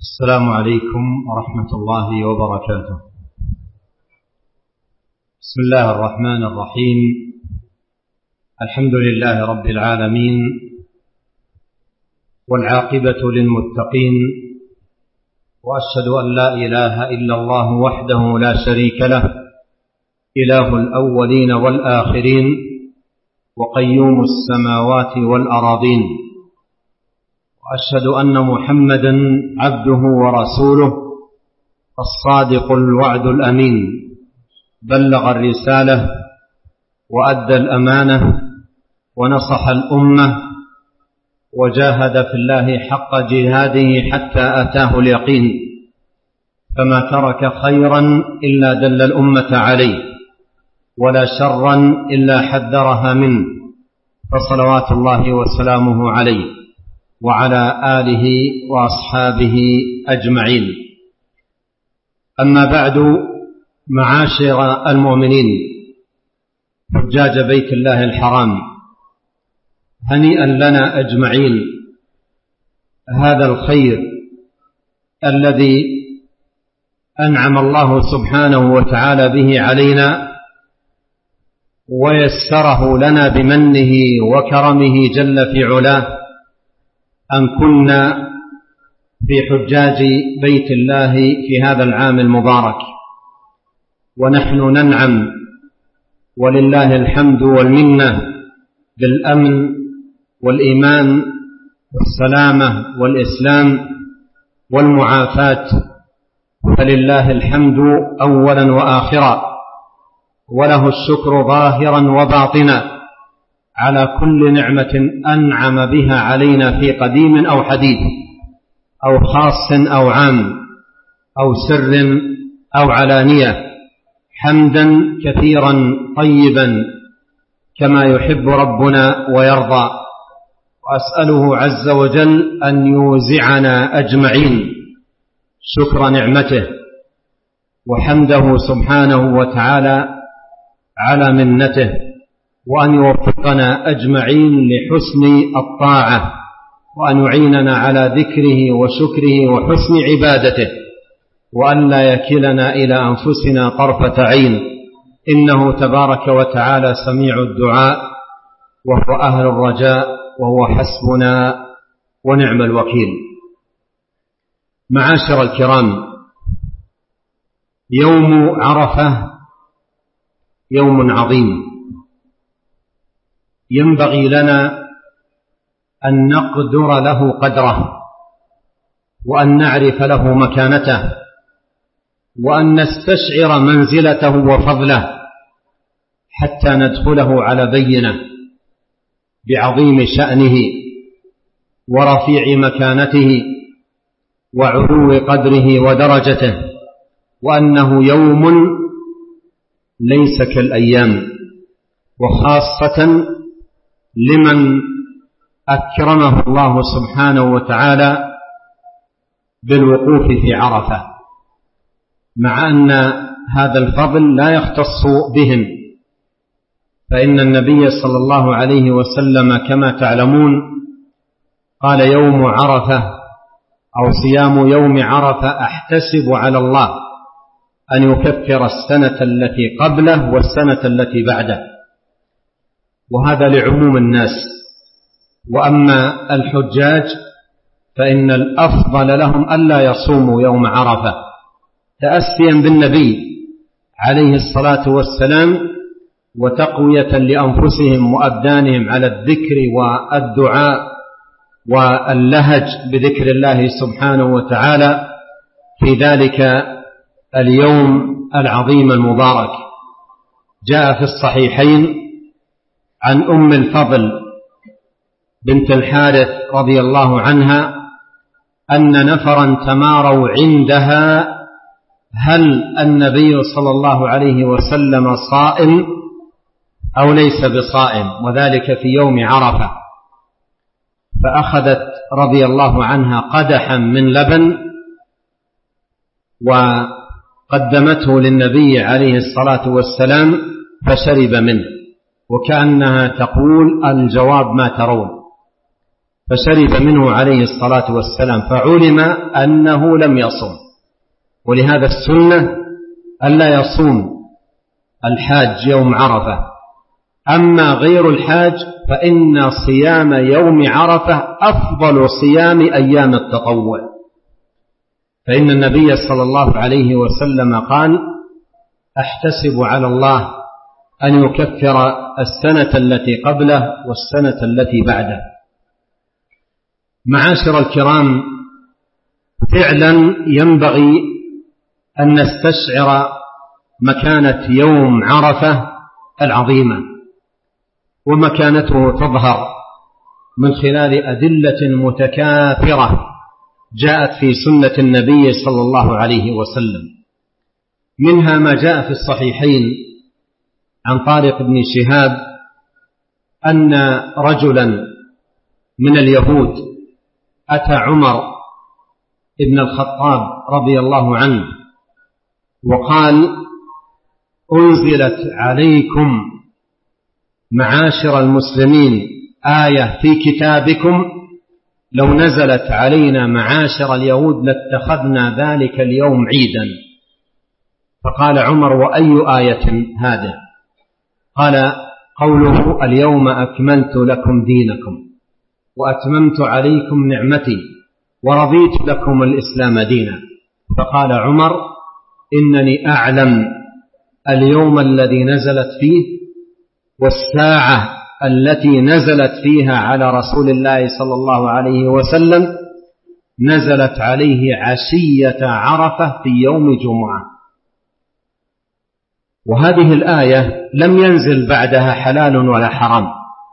السلام عليكم ورحمة الله وبركاته. بسم الله الرحمن الرحيم. الحمد لله رب العالمين، والعاقبة للمتقين، وأشهد أن لا إله إلا الله وحده لا شريك له، إله الأولين والآخرين، وقيوم السماوات والأراضين، وأشهد أن محمدا عبده ورسوله الصادق الوعد الأمين، بلغ الرسالة وأدى الأمانة ونصح الأمة، وجاهد في الله حق جهاده حتى أتاه اليقين، فما ترك خيرا إلا دل الأمة عليه، ولا شرا إلا حذرها منه، فصلوات الله وسلامه عليه وعلى آله وأصحابه أجمعين. أما بعد، معاشر المؤمنين حجاج بيت الله الحرام، هنيئا لنا أجمعين هذا الخير الذي أنعم الله سبحانه وتعالى به علينا، ويسره لنا بمنه وكرمه جل في علاه، أن كنا في حجاج بيت الله في هذا العام المبارك، ونحن ننعم ولله الحمد والمنة بالأمن والإيمان والسلامة والإسلام والمعافاة، فلله الحمد أولا وآخرا، وله الشكر ظاهرا وباطنا على كل نعمة أنعم بها علينا في قديم أو حديث، أو خاص أو عام، أو سر أو علانية، حمدا كثيرا طيبا كما يحب ربنا ويرضى. وأسأله عز وجل أن يوزعنا أجمعين شكر نعمته وحمده سبحانه وتعالى على منته، وأن يوفقنا أجمعين لحسن الطاعة، وأن يعيننا على ذكره وشكره وحسن عبادته، وأن لا يكلنا إلى أنفسنا طرفة عين، إنه تبارك وتعالى سميع الدعاء، وهو أهل الرجاء، وهو حسبنا ونعم الوكيل. معاشر الكرام، يوم عرفة يوم عظيم، ينبغي لنا أن نقدر له قدره، وأن نعرف له مكانته، وأن نستشعر منزلته وفضله، حتى ندخله على بينة بعظيم شأنه ورفيع مكانته وعلو قدره ودرجته، وأنه يوم ليس كالأيام، وخاصة لمن أكرمه الله سبحانه وتعالى بالوقوف في عرفة، مع أن هذا الفضل لا يختص بهم، فإن النبي صلى الله عليه وسلم كما تعلمون قال: يوم عرفة أو صيام يوم عرفة أحتسب على الله أن يكفر السنة التي قبله والسنة التي بعده، وهذا لعموم الناس. وأما الحجاج فإن الأفضل لهم ألا يصوموا يوم عرفة، تأسيا بالنبي عليه الصلاة والسلام، وتقوية لأنفسهم وأبدانهم على الذكر والدعاء واللهج بذكر الله سبحانه وتعالى في ذلك اليوم العظيم المبارك. جاء في الصحيحين عن أم الفضل بنت الحارث رضي الله عنها أن نفرا تماروا عندها هل النبي صلى الله عليه وسلم صائم أو ليس بصائم، وذلك في يوم عرفة، فأخذت رضي الله عنها قدحا من لبن وقدمته للنبي عليه الصلاة والسلام فشرب منه، وكأنها تقول: الجواب ما ترون. فشرب منه عليه الصلاة والسلام، فعلم أنه لم يصم. ولهذا السنة ألا يصوم الحاج يوم عرفة. أما غير الحاج فإن صيام يوم عرفة أفضل صيام أيام التطوع، فإن النبي صلى الله عليه وسلم قال: أحتسب على الله أن يكفر السنة التي قبله والسنة التي بعده. معاشر الكرام، فعلا ينبغي أن نستشعر مكانة يوم عرفة العظيمة، ومكانته تظهر من خلال أدلة متكاثرة جاءت في سنة النبي صلى الله عليه وسلم. منها ما جاء في الصحيحين عن طارق بن شهاب أن رجلا من اليهود أتى عمر بن الخطاب رضي الله عنه وقال: أنزلت عليكم معاشر المسلمين آية في كتابكم، لو نزلت علينا معاشر اليهود لاتخذنا ذلك اليوم عيدا. فقال عمر: وأي آية هذه؟ قال: قوله: اليوم أكملت لكم دينكم وأتممت عليكم نعمتي ورضيت لكم الإسلام دينا. فقال عمر: إنني أعلم اليوم الذي نزلت فيه والساعة التي نزلت فيها على رسول الله صلى الله عليه وسلم نزلت عليه عشية عرفة في يوم جمعة. وهذه الآية لم ينزل بعدها حلال ولا حرام،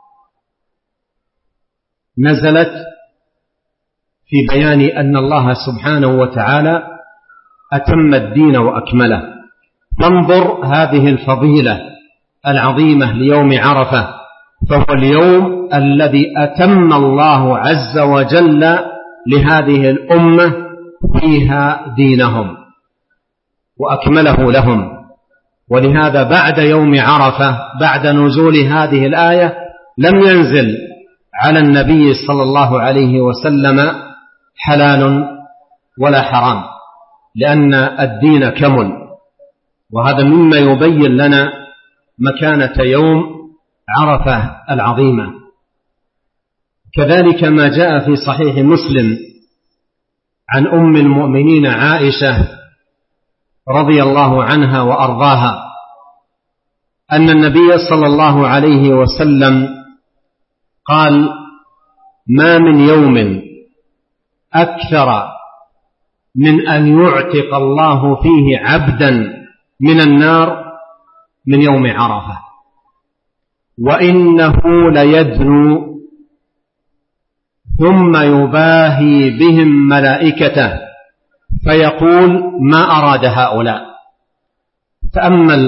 نزلت في بيان أن الله سبحانه وتعالى أتم الدين وأكمله. فانظر هذه الفضيلة العظيمة ليوم عرفة، فهو اليوم الذي أتم الله عز وجل لهذه الأمة فيها دينهم وأكمله لهم. ولهذا بعد يوم عرفة، بعد نزول هذه الآية، لم ينزل على النبي صلى الله عليه وسلم حلال ولا حرام، لأن الدين كمل. وهذا مما يبين لنا مكانة يوم عرفة العظيمة. كذلك ما جاء في صحيح مسلم عن أم المؤمنين عائشة رضي الله عنها وأرضاها أن النبي صلى الله عليه وسلم قال: ما من يوم أكثر من أن يعتق الله فيه عبدا من النار من يوم عرفة، وإنه ليدنو ثم يباهي بهم ملائكته فيقول: ما أراد هؤلاء؟ تأمل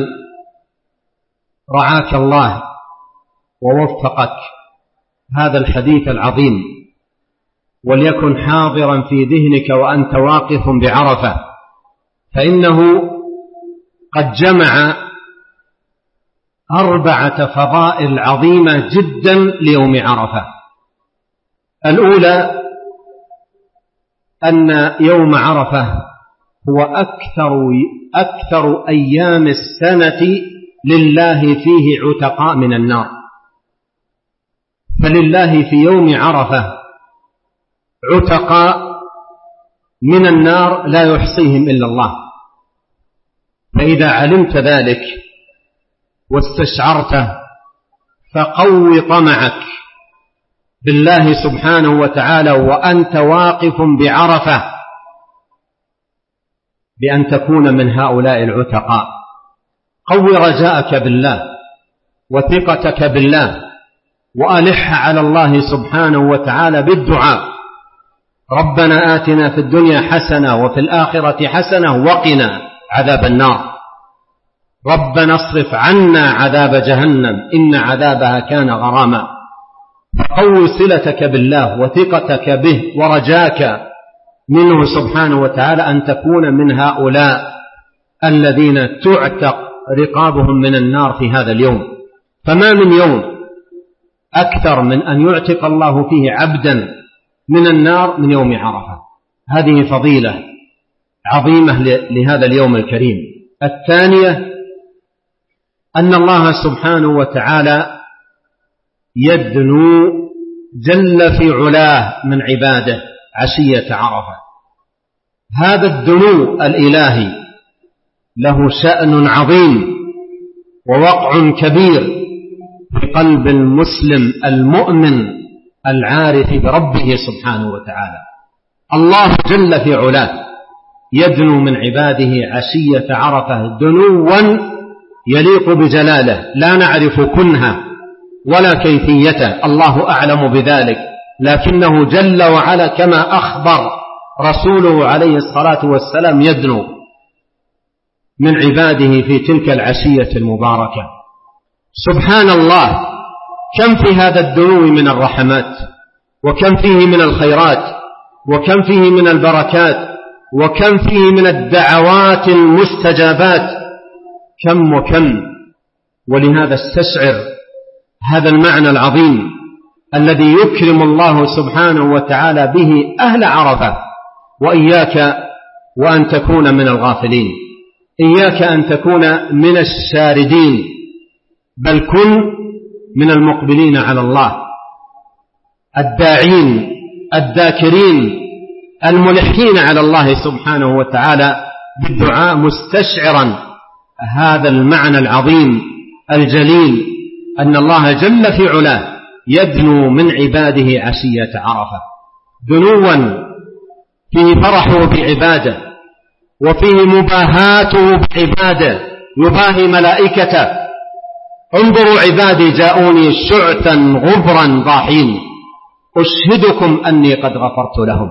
رعاك الله ووفقك هذا الحديث العظيم، وليكن حاضرا في ذهنك وأنت واقف بعرفة، فإنه قد جمع 4 فضائل عظيمة جدا ليوم عرفة. الأولى أن يوم عرفة هو أكثر أيام السنة لله فيه عتقاء من النار، فلله في يوم عرفة عتقاء من النار لا يحصيهم إلا الله. فإذا علمت ذلك واستشعرته فقو طمعك بالله سبحانه وتعالى وأنت واقف بعرفة بأن تكون من هؤلاء العتقاء. قو رجاءك بالله وثقتك بالله، وألح على الله سبحانه وتعالى بالدعاء: ربنا آتنا في الدنيا حسنة وفي الآخرة حسنة وقنا عذاب النار، ربنا اصرف عنا عذاب جهنم إن عذابها كان غراما. فقو صلتك بالله وثقتك به ورجاك منه سبحانه وتعالى أن تكون من هؤلاء الذين تعتق رقابهم من النار في هذا اليوم. فما من يوم أكثر من أن يعتق الله فيه عبدا من النار من يوم عرفة. هذه فضيلة عظيمة لهذا اليوم الكريم. الثانية أن الله سبحانه وتعالى يدنو جل في علاه من عباده عشية عرفة. هذا الدنو الإلهي له شأن عظيم ووقع كبير في قلب المسلم المؤمن العارف بربه سبحانه وتعالى. الله جل في علاه يدنو من عباده عشية عرفة دنوا يليق بجلاله، لا نعرف كنها ولا كيفيته، الله أعلم بذلك، لكنه جل وعلا كما أخبر رسوله عليه الصلاة والسلام يدنو من عباده في تلك العشية المباركة. سبحان الله، كم في هذا الدنو من الرحمات، وكم فيه من الخيرات، وكم فيه من البركات، وكم فيه من الدعوات المستجابات، كم وكم. ولهذا استشعر هذا المعنى العظيم الذي يكرم الله سبحانه وتعالى به أهل عرفة. وإياك وأن تكون من الغافلين، إياك أن تكون من الشاردين، بل كن من المقبلين على الله الداعين الذاكرين الملحين على الله سبحانه وتعالى بالدعاء، مستشعرا هذا المعنى العظيم الجليل أن الله جل في علاه يدنو من عباده عشية عرفة دنوا فيه فرحه بعباده، وفيه مباهاته بعباده، يباهي ملائكته. انظروا عبادي جاءوني شعثا غبرا ضاحين أشهدكم أني قد غفرت لهم.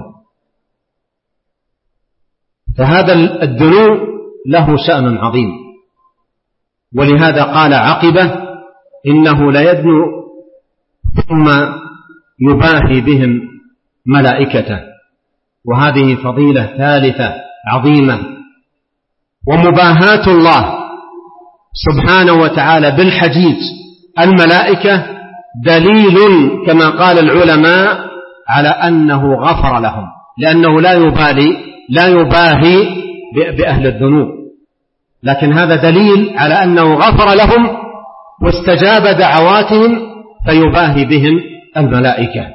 فهذا الدنو له شأن عظيم، ولهذا قال عقبه إنه ليدنو ثم يباهي بهم ملائكته. وهذه فضيلة ثالثة عظيمة. ومباهاة الله سبحانه وتعالى بالحجيج الملائكة دليل كما قال العلماء على أنه غفر لهم، لأنه لا يباهي بأهل الذنوب، لكن هذا دليل على أنه غفر لهم واستجاب دعواتهم فيباهي بهم الملائكة.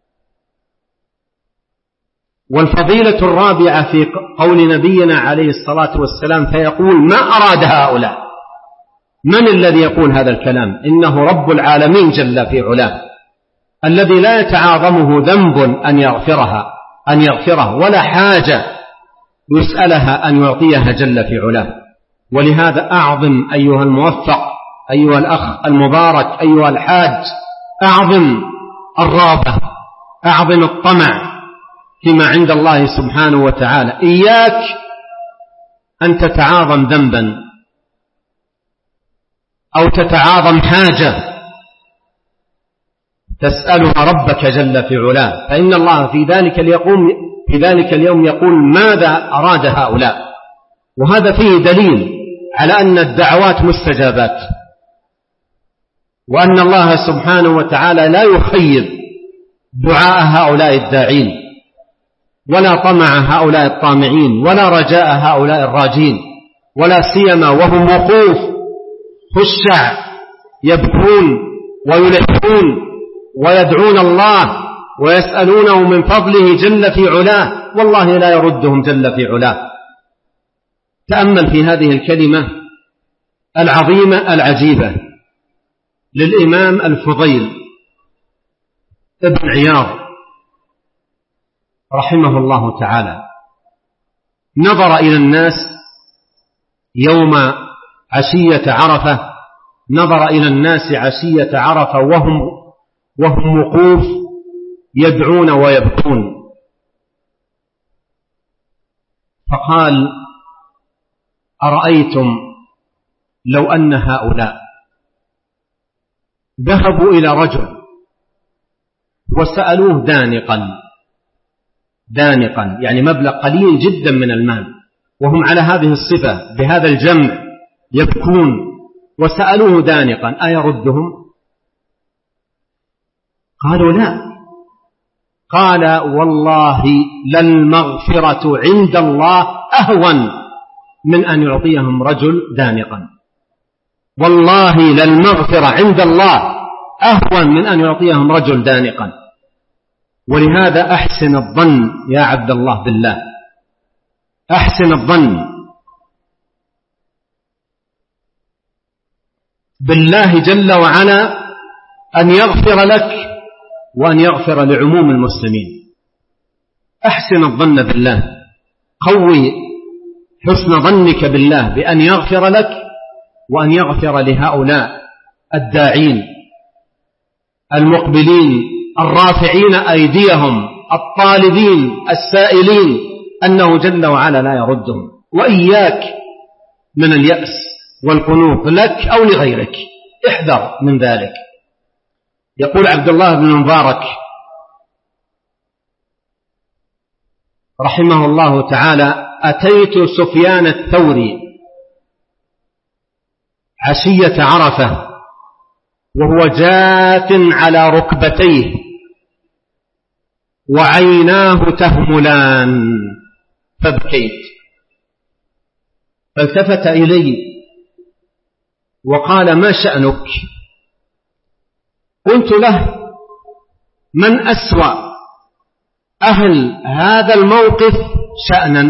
والفضيلة الرابعة في قول نبينا عليه الصلاة والسلام فيقول ما أراد هؤلاء. من الذي يقول هذا الكلام؟ إنه رب العالمين جل في علاه الذي لا يتعاظمه ذنب أن يغفره ولا حاجة يسألها أن يعطيها جل في علاه. ولهذا أعظم أيها الموفق، أيها الأخ المبارك، أيها الحاج، أعظم الرغبة، أعظم الطمع فيما عند الله سبحانه وتعالى. إياك أن تتعاظم ذنبا أو تتعاظم حاجة تسألها ربك جل في علاه، فإن الله في ذلك اليوم يقول ماذا أراد هؤلاء. وهذا فيه دليل على أن الدعوات مستجابات، وأن الله سبحانه وتعالى لا يخيب دعاء هؤلاء الداعين، ولا طمع هؤلاء الطامعين، ولا رجاء هؤلاء الراجين، ولا سيما وهم وقوف خشع يبكون ويلحون ويدعون الله ويسألونه من فضله جل في علاه، والله لا يردهم جل في علاه. تأمل في هذه الكلمة العظيمة العجيبة للإمام الفضيل ابن عياض رحمه الله تعالى. نظر إلى الناس يوم عشية عرفة، نظر إلى الناس عشية عرفة وهم وقوف يدعون ويبكون، فقال أرأيتم لو أن هؤلاء ذهبوا إلى رجل وسألوه دانقا يعني مبلغ قليل جدا من المال، وهم على هذه الصفة بهذا الجمع يبكون، وسألوه دانقا أيردهم؟ قالوا لا. قال والله للمغفرة عند الله أهون من أن يعطيهم رجل دانقا. والله للمغفرة عند الله أهون من أن يعطيهم رجل دانقا. ولهذا أحسن الظن يا عبد الله بالله، أحسن الظن بالله جل وعلا أن يغفر لك وأن يغفر لعموم المسلمين. أحسن الظن بالله، قوي حسن ظنك بالله بأن يغفر لك وأن يغفر لهؤلاء الداعين المقبلين الرافعين أيديهم الطالبين السائلين أنه جل وعلا لا يردهم. وإياك من اليأس والقنوط لك أو لغيرك، احذر من ذلك. يقول عبد الله بن المبارك رحمه الله تعالى: أتيت سفيان الثوري عشية عرفة وهو جاث على ركبتيه وعيناه تهملان فبكيت، فالتفت إلي وقال: ما شأنك؟ قلت له: من أسوأ أهل هذا الموقف شأنا؟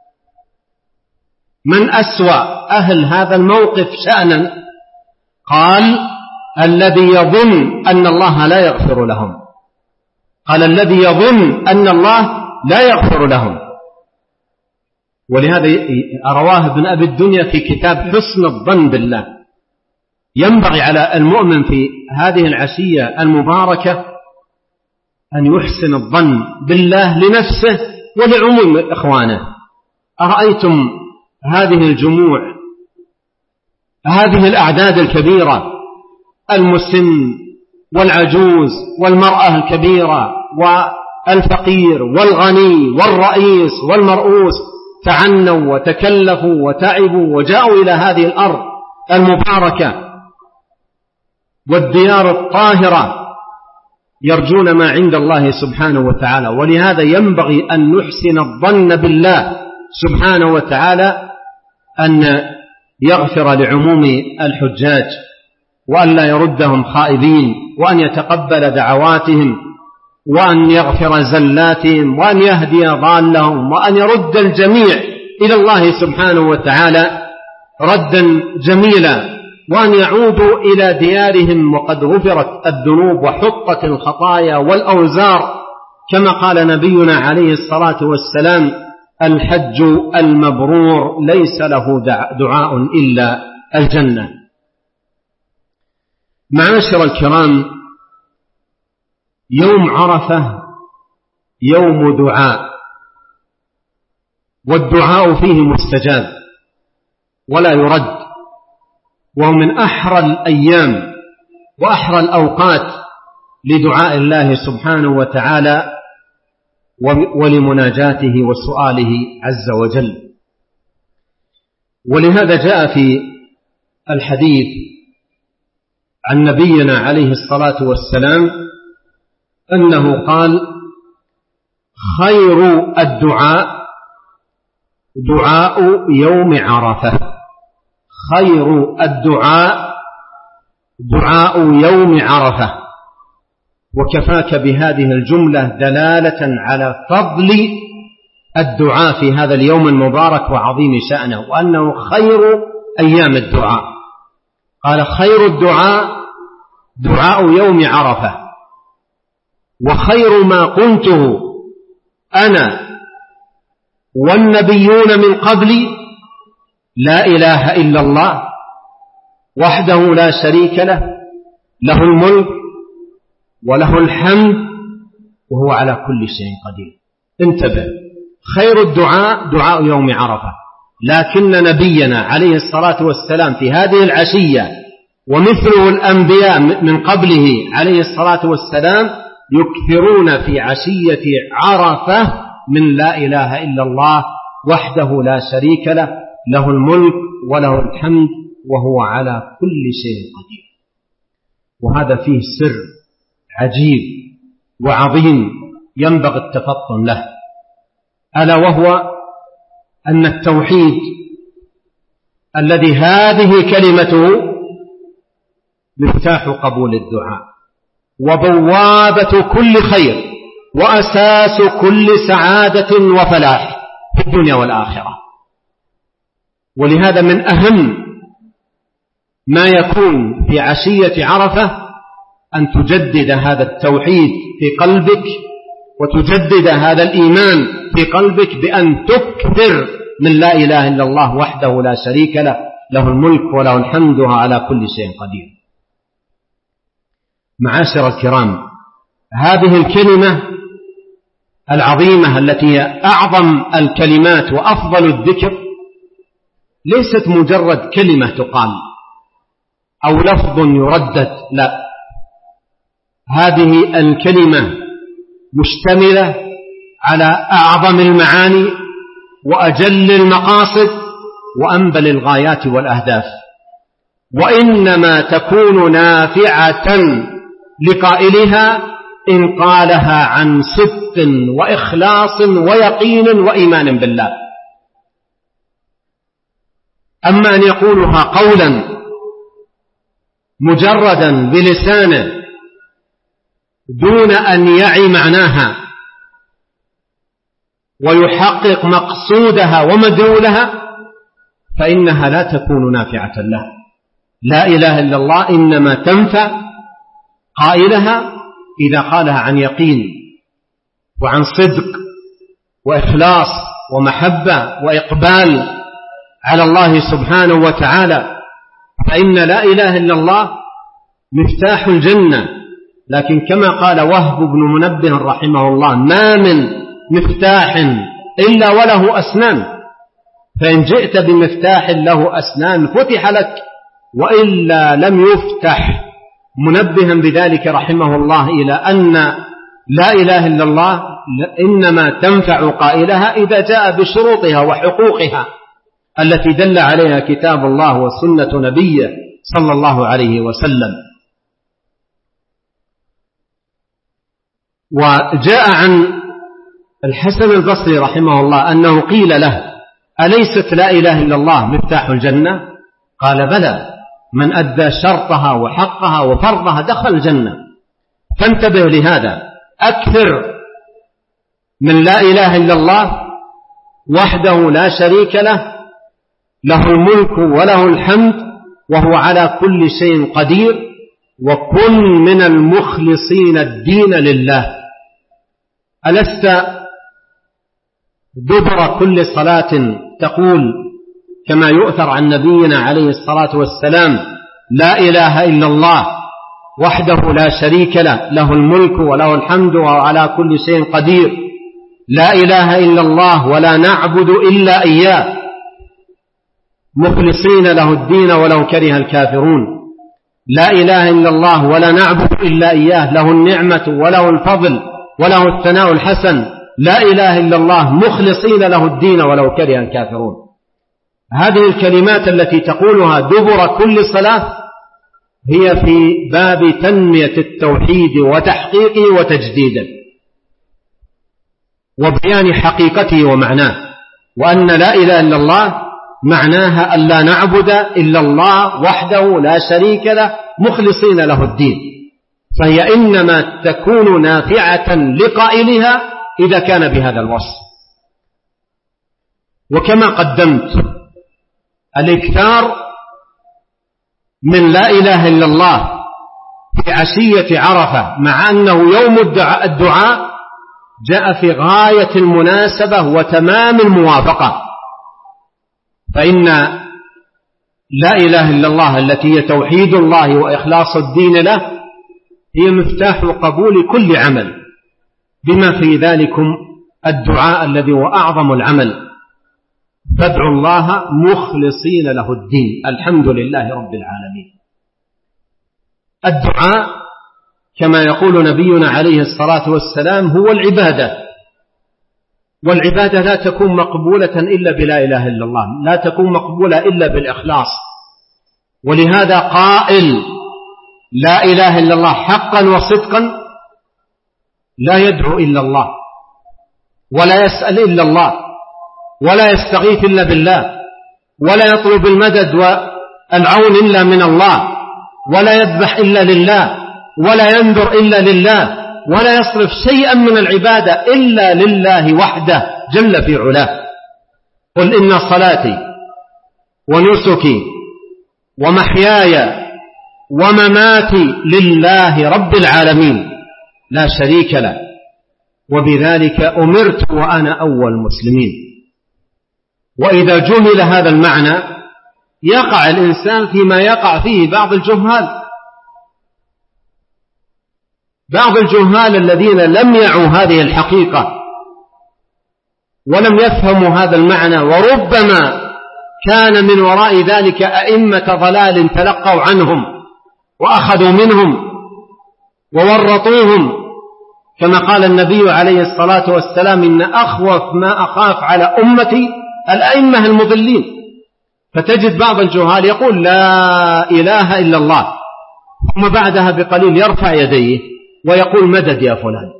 من أسوأ أهل هذا الموقف شأنا؟ قال: الذي يظن أن الله لا يغفر لهم. قال: الذي يظن أن الله لا يغفر لهم. ولهذا رواه ابن أبي الدنيا في كتاب حسن الظن بالله. ينبغي على المؤمن في هذه العشية المباركة أن يحسن الظن بالله لنفسه ولعموم إخوانه. أرأيتم هذه الجموع، هذه الأعداد الكبيرة، المسن والعجوز والمرأة الكبيرة والفقير والغني والرئيس والمرؤوس، تعنوا وتكلفوا وتعبوا وجاءوا إلى هذه الأرض المباركة والديار الطاهرة يرجون ما عند الله سبحانه وتعالى. ولهذا ينبغي أن نحسن الظن بالله سبحانه وتعالى أن يغفر لعموم الحجاج وأن لا يردهم خائبين، وأن يتقبل دعواتهم، وأن يغفر زلاتهم، وأن يهدي ضالهم، وأن يرد الجميع إلى الله سبحانه وتعالى ردا جميلا، وأن يعودوا إلى ديارهم وقد غفرت الذنوب وحطت الخطايا والأوزار، كما قال نبينا عليه الصلاة والسلام: الحج المبرور ليس له دعاء إلا الجنة. معاشر الكرام، يوم عرفة يوم دعاء، والدعاء فيه مستجاب ولا يرد، وهو من أحرى الأيام وأحرى الأوقات لدعاء الله سبحانه وتعالى ولمناجاته وسؤاله عز وجل. ولهذا جاء في الحديث عن نبينا عليه الصلاة والسلام أنه قال: خير الدعاء دعاء يوم عرفة. خير الدعاء دعاء يوم عرفة. وكفاك بهذه الجملة دلالة على فضل الدعاء في هذا اليوم المبارك وعظيم شأنه، وأنه خير أيام الدعاء. قال: خير الدعاء دعاء يوم عرفة، وخير ما قلته أنا والنبيون من قبلي لا إله إلا الله وحده لا شريك له، له الملك وله الحمد وهو على كل شيء قدير. انتبه، خير الدعاء دعاء يوم عرفة، لكن نبينا عليه الصلاة والسلام في هذه العشية ومثله الأنبياء من قبله عليه الصلاة والسلام يكثرون في عشية عرفة من لا إله إلا الله وحده لا شريك له، له الملك وله الحمد وهو على كل شيء قدير. وهذا فيه سر عجيب وعظيم ينبغي التفطن له، ألا وهو أن التوحيد الذي هذه كلمته مفتاح قبول الدعاء وبوابة كل خير وأساس كل سعادة وفلاح في الدنيا والآخرة. ولهذا من أهم ما يكون في عشية عرفة أن تجدد هذا التوحيد في قلبك وتجدد هذا الإيمان في قلبك بأن تكثر من لا إله إلا الله وحده لا شريك له، له الملك وله الحمد على كل شيء قدير. معاشر الكرام، هذه الكلمة العظيمة التي هي أعظم الكلمات وأفضل الذكر ليست مجرد كلمة تقال أو لفظ يردد، لا، هذه الكلمة مشتملة على أعظم المعاني وأجل المقاصد وأنبل الغايات والأهداف، وإنما تكون نافعة لقائلها إن قالها عن صدق وإخلاص ويقين وإيمان بالله. أما أن يقولها قولا مجردا بلسانه دون أن يعي معناها ويحقق مقصودها ومدلولها فإنها لا تكون نافعة له. لا إله إلا الله إنما تنفع قائلها إذا قالها عن يقين وعن صدق وإخلاص ومحبة وإقبال على الله سبحانه وتعالى، فإن لا إله إلا الله مفتاح الجنة. لكن كما قال وهب بن منبه رحمه الله: ما من مفتاح إلا وله أسنان، فإن جئت بمفتاح له أسنان فتح لك، وإلا لم يفتح، منبها بذلك رحمه الله إلى أن لا إله إلا الله إنما تنفع قائلها إذا جاء بشروطها وحقوقها التي دل عليها كتاب الله وسنة نبيه صلى الله عليه وسلم. وجاء عن الحسن البصري رحمه الله أنه قيل له: أليست لا إله إلا الله مفتاح الجنة؟ قال: بلى، من أدى شرطها وحقها وفرضها دخل الجنة. فانتبه لهذا، أكثر من لا إله إلا الله وحده لا شريك له، له الملك وله الحمد وهو على كل شيء قدير، وكن من المخلصين الدين لله. ألست دبر كل صلاة تقول كما يؤثر عن نبينا عليه الصلاة والسلام: لا إله إلا الله وحده لا شريك له، له الملك وله الحمد وهو على كل شيء قدير، لا إله إلا الله ولا نعبد إلا إياه مخلصين له الدين ولو كره الكافرون، لا إله إلا الله ولا نعبد إلا إياه له النعمة وله الفضل وله الثناء الحسن، لا إله إلا الله مخلصين له الدين ولو كره الكافرون. هذه الكلمات التي تقولها دبر كل صلاة هي في باب تنمية التوحيد وتحقيقه وتجديده وبيان حقيقته ومعناه، وأن لا إله إلا الله معناها أن لا نعبد إلا الله وحده لا شريك له مخلصين له الدين، فهي إنما تكون نافعة لقائلها إذا كان بهذا الوصف. وكما قدمت الإكثار من لا إله إلا الله في عشية عرفة مع أنه يوم الدعاء جاء في غاية المناسبة وتمام الموافقة، فإن لا إله إلا الله التي هي توحيد الله وإخلاص الدين له هي مفتاح قبول كل عمل، بما في ذلكم الدعاء الذي هو أعظم العمل، فادعوا الله مخلصين له الدين، الحمد لله رب العالمين. الدعاء كما يقول نبينا عليه الصلاة والسلام هو العبادة، والعبادة لا تكون مقبولة إلا بلا إله إلا الله، لا تكون مقبولة إلا بالإخلاص. ولهذا قائل لا إله إلا الله حقا وصدقا لا يدعو إلا الله، ولا يسأل إلا الله، ولا يستغيث إلا بالله، ولا يطلب المدد والعون إلا من الله، ولا يذبح إلا لله، ولا ينذر إلا لله، ولا يصرف شيئا من العبادة إلا لله وحده جل في علاه. قل إن صلاتي ونسكي ومحياي ومماتي لله رب العالمين لا شريك له، وبذلك أمرت وأنا أول المسلمين. وإذا جهل هذا المعنى يقع الإنسان فيما يقع فيه بعض الجهال الذين لم يعوا هذه الحقيقة ولم يفهموا هذا المعنى، وربما كان من وراء ذلك أئمة ضلال تلقوا عنهم وأخذوا منهم وورطوهم، كما قال النبي عليه الصلاة والسلام: إن أخوف ما أخاف على أمتي الأئمة المضلين. فتجد بعض الجهال يقول لا إله إلا الله، ثم بعدها بقليل يرفع يديه ويقول مدد يا فلان.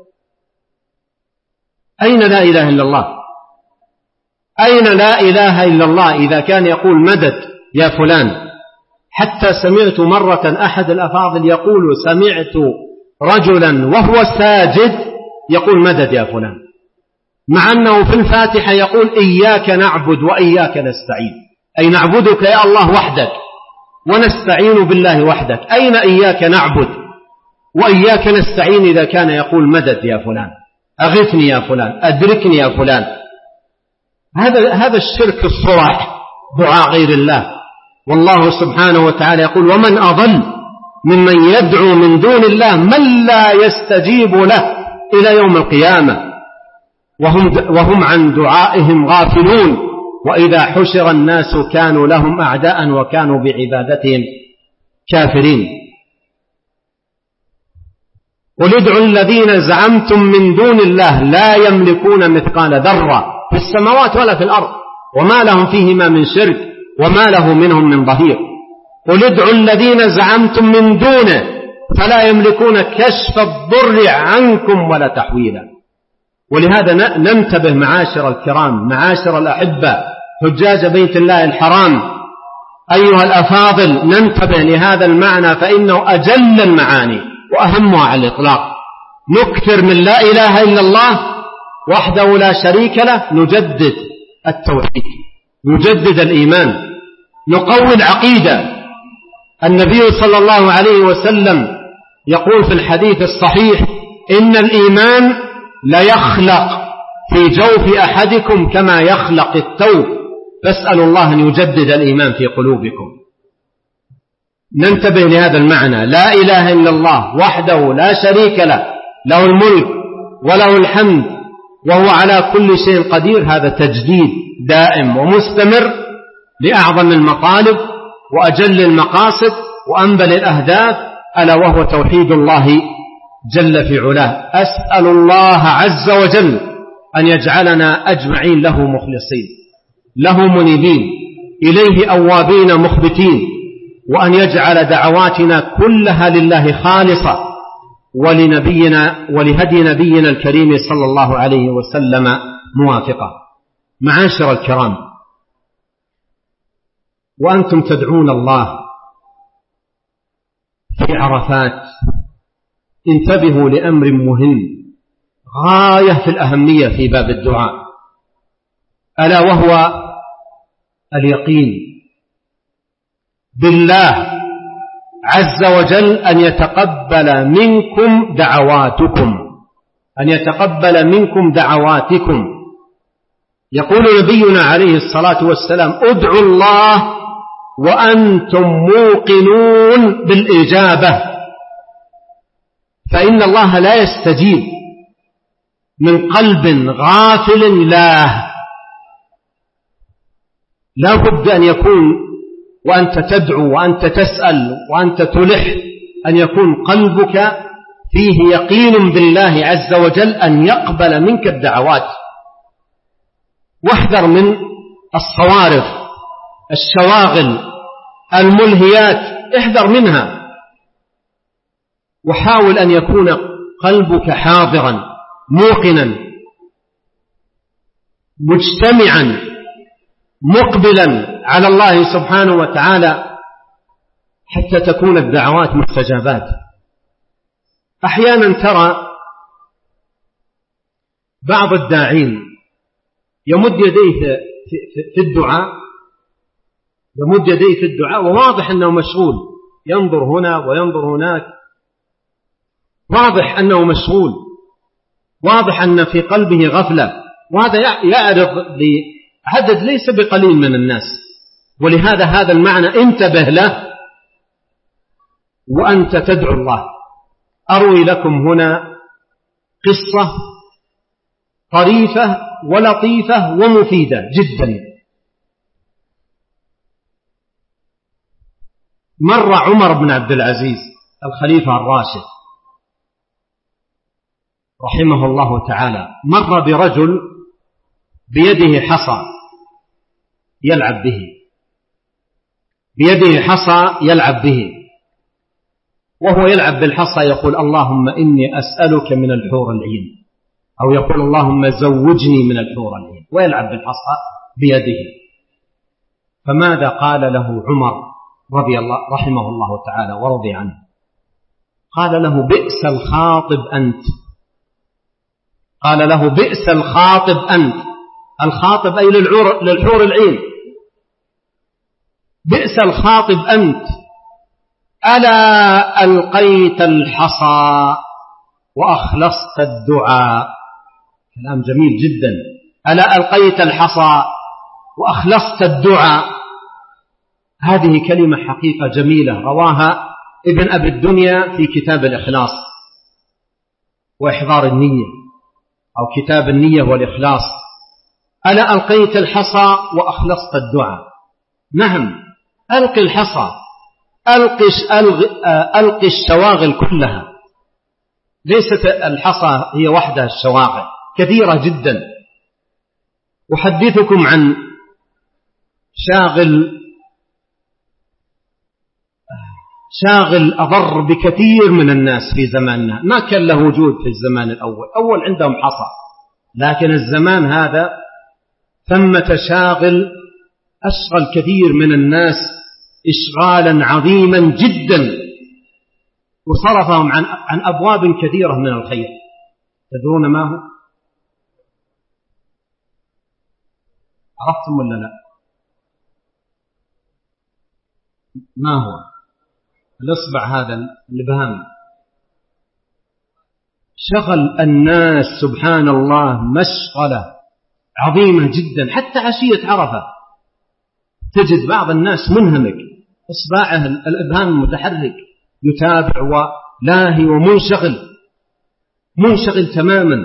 أين لا إله إلا الله؟ أين لا إله إلا الله إذا كان يقول مدد يا فلان؟ حتى سمعت مرة أحد الأفاضل يقول: سمعت رجلا وهو ساجد يقول مدد يا فلان، مع أنه في الفاتحة يقول إياك نعبد وإياك نستعين، أي نعبدك يا الله وحدك ونستعين بالله وحدك. أين إياك نعبد وإياك نستعين إذا كان يقول مدد يا فلان، أغثني يا فلان، أدركني يا فلان؟ هذا الشرك الصرح، دعاء غير الله. والله سبحانه وتعالى يقول: ومن أضل ممن يدعو من دون الله من لا يستجيب له إلى يوم القيامة وهم عن دعائهم غافلون، وإذا حشر الناس كانوا لهم أعداء وكانوا بعبادتهم كافرين. قل ادعوا الذين زعمتم من دون الله لا يملكون مثقال ذرة في السماوات ولا في الأرض وما لهم فيهما من شرك وما له منهم من ظهير. قل ادعوا الذين زعمتم من دونه فلا يملكون كشف الضر عنكم ولا تحويلا. ولهذا ننتبه معاشر الكرام، معاشر الأحبة، حجاج بيت الله الحرام، أيها الأفاضل، ننتبه لهذا المعنى فإنه أجل المعاني وأهمها على الإطلاق. نكثر من لا إله إلا الله وحده لا شريك له، نجدد التوحيد، نجدد الإيمان، نقوي العقيدة. النبي صلى الله عليه وسلم يقول في الحديث الصحيح: إن الإيمان ليخلق في جوف أحدكم كما يخلق الثوب، فاسألوا الله أن يجدد الإيمان في قلوبكم. ننتبه لهذا المعنى، لا إله إلا الله وحده لا شريك له، له الملك وله الحمد وهو على كل شيء قدير. هذا تجديد دائم ومستمر لأعظم المطالب وأجل المقاصد وأنبل الأهداف، ألا وهو توحيد الله جل في علاه. أسأل الله عز وجل أن يجعلنا أجمعين له مخلصين، له منيبين، إليه أوابين مخبتين، وأن يجعل دعواتنا كلها لله خالصة ولنبينا ولهدي نبينا الكريم صلى الله عليه وسلم موافقة. معاشر الكرام، وأنتم تدعون الله في عرفات انتبهوا لأمر مهم غاية في الأهمية في باب الدعاء، ألا وهو اليقين بالله عز وجل أن يتقبل منكم دعواتكم، أن يتقبل منكم دعواتكم. يقول نبينا عليه الصلاة والسلام: ادعوا الله وأنتم موقنون بالإجابة، فإن الله لا يستجيب من قلب غافل لاه. لا بد أن يكون وأنت تدعو وأنت تسأل وأنت تلح أن يكون قلبك فيه يقين بالله عز وجل أن يقبل منك الدعوات. واحذر من الصوارف، الشواغل، الملهيات، احذر منها، وحاول أن يكون قلبك حاضرا موقنا مجتمعا مقبلا على الله سبحانه وتعالى حتى تكون الدعوات مستجابات. أحيانا ترى بعض الداعين يمد يديه في الدعاء، يمد يديه في الدعاء وواضح أنه مشغول، ينظر هنا وينظر هناك، واضح أنه مشغول، واضح أن في قلبه غفلة، وهذا يعرض لعدد ليس بقليل من الناس. ولهذا هذا المعنى انتبه له وأنت تدعو الله. أروي لكم هنا قصة طريفة ولطيفة ومفيدة جدا. مر عمر بن عبد العزيز الخليفة الراشد رحمه الله تعالى، مر برجل بيده حصى يلعب به، بيده حصى يلعب به، وهو يلعب بالحصى يقول اللهم إني أسألك من الحور العين، أو يقول اللهم زوجني من الحور العين، ويلعب بالحصى بيده. فماذا قال له عمر رحمه الله تعالى ورضي عنه؟ قال له بئس الخاطب أنت، قال له بئس الخاطب أنت، الخاطب أي للحور العين، بئس الخاطب أنت، ألا ألقيت الحصى وأخلصت الدعاء. كلام جميل جدا، ألا ألقيت الحصى وأخلصت الدعاء. هذه كلمة حقيقة جميلة رواها ابن أبي الدنيا في كتاب الإخلاص وإحضار النية، أو كتاب النية والإخلاص. ألا ألقيت الحصى وأخلصت الدعاء. نعم، ألقي الحصى، ألقي الشواغل كلها، ليست الحصى هي وحدها، الشواغل كثيرة جدا. أحدثكم عن شاغل أضر بكثير من الناس في زماننا، ما كان له وجود في الزمان الأول. أول عندهم حصى، لكن الزمان هذا ثمة شاغل أشغل كثير من الناس إشغالا عظيما جدا، وصرفهم عن أبواب كثيرة من الخير. تدرون ما هو؟ عرفتم ولا لا؟ ما هو؟ الإصبع هذا الإبهام شغل الناس سبحان الله مشغلة عظيمة جدا. حتى عشية عرفة تجد بعض الناس منهمك، إصبعه الإبهام المتحرك يتابع ولاهي منشغل تماما.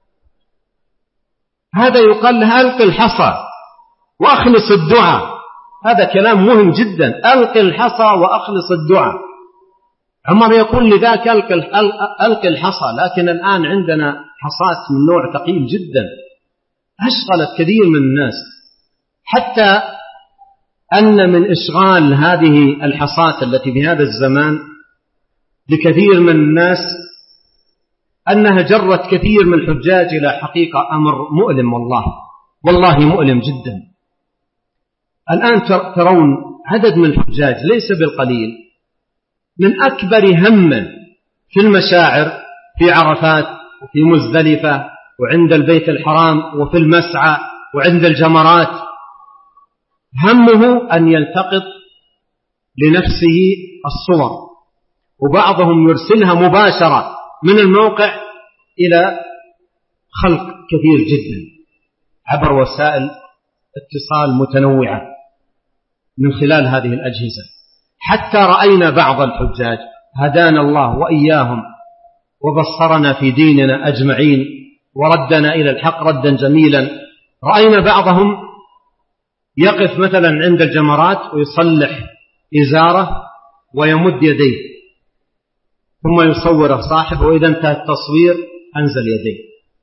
هذا يقال له ألقي الحصى وأخلص الدعاء. هذا كلام مهم جدا، ألقي الحصى وأخلص الدعاء. عمر يقول لذاك ألقي الحصى، لكن الآن عندنا حصات من نوع ثقيل جدا أشغلت كثير من الناس، حتى أن من إشغال هذه الحصات التي في هذا الزمان لكثير من الناس أنها جرت كثير من الحجاج إلى حقيقة أمر مؤلم، والله مؤلم جدا. الآن ترون عدد من الحجاج ليس بالقليل من أكبر همه في المشاعر في عرفات وفي مزدلفة وعند البيت الحرام وفي المسعى وعند الجمرات، همه أن يلتقط لنفسه الصور، وبعضهم يرسلها مباشرة من الموقع إلى خلق كثير جدا عبر وسائل اتصال متنوعة من خلال هذه الأجهزة. حتى رأينا بعض الحجاج هدانا الله وإياهم وبصرنا في ديننا أجمعين وردنا إلى الحق ردا جميلا. رأينا بعضهم يقف مثلا عند الجمرات ويصلح إزاره ويمد يديه ثم يصوره صاحب، وإذا انتهى التصوير أنزل يديه.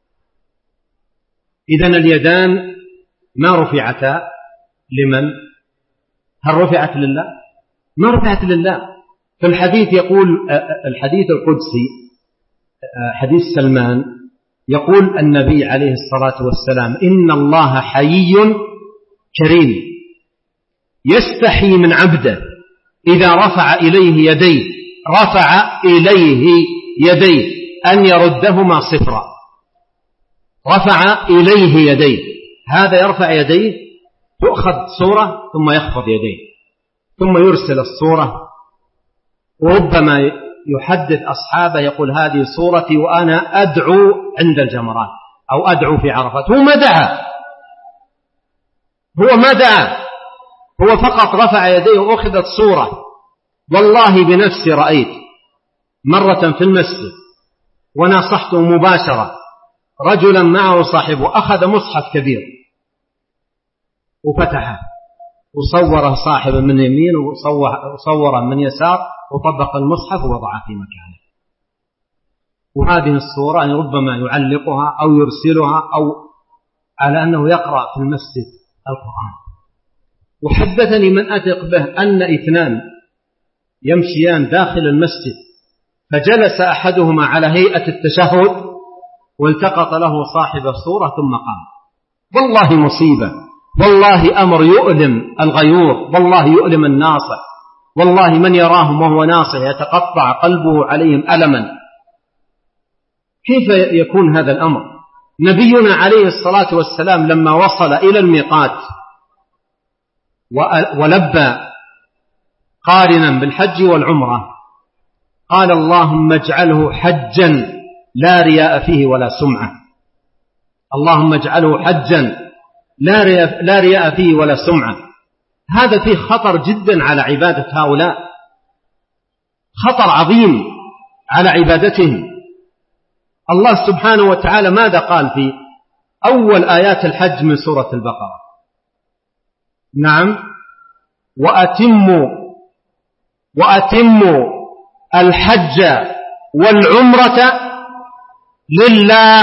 إذن اليدان ما رفعتا لمن؟ هل رفعت لله؟ ما رفعت لله. في الحديث يقول الحديث القدسي حديث سلمان يقول النبي عليه الصلاة والسلام: إن الله حيي كريم يستحي من عبده إذا رفع إليه يديه أن يردهما صفرا. رفع إليه يديه، هذا يرفع يديه، تؤخذ صورة ثم يخفض يديه ثم يرسل الصورة، وربما يحدث أصحابه يقول: هذه صورتي وأنا أدعو عند الجمرات أو أدعو في عرفات. هو ما دعا، هو فقط رفع يديه وأخذت صورة. والله بنفسي رأيت مرة في المسجد وناصحته مباشرة رجلا معه صاحبه أخذ مصحف كبير وفتحه وصوره صاحبه من يمين وصوره من يسار وطبق المصحف ووضعه في مكانه. وهذه الصورة ربما يعلقها أو يرسلها أو على أنه يقرأ في المسجد القرآن. وحدثني من أثق به أن اثنان يمشيان داخل المسجد فجلس أحدهما على هيئة التشهد والتقط له صاحب الصورة ثم قام. والله مصيبة، والله أمر يؤلم الغيور، والله يؤلم الناصح، والله من يراهم وهو ناصح يتقطع قلبه عليهم ألما. كيف يكون هذا الأمر؟ نبينا عليه الصلاة والسلام لما وصل إلى الميقات ولبى قارنا بالحج والعمرة قال: اللهم اجعله حجا لا رياء فيه ولا سمعة. اللهم اجعله حجا لا رياء فيه ولا سمعة. هذا فيه خطر جدا على عبادة هؤلاء، خطر عظيم على عبادتهم. الله سبحانه وتعالى ماذا قال في أول آيات الحج من سورة البقرة؟ نعم: وأتموا الحج والعمرة لله.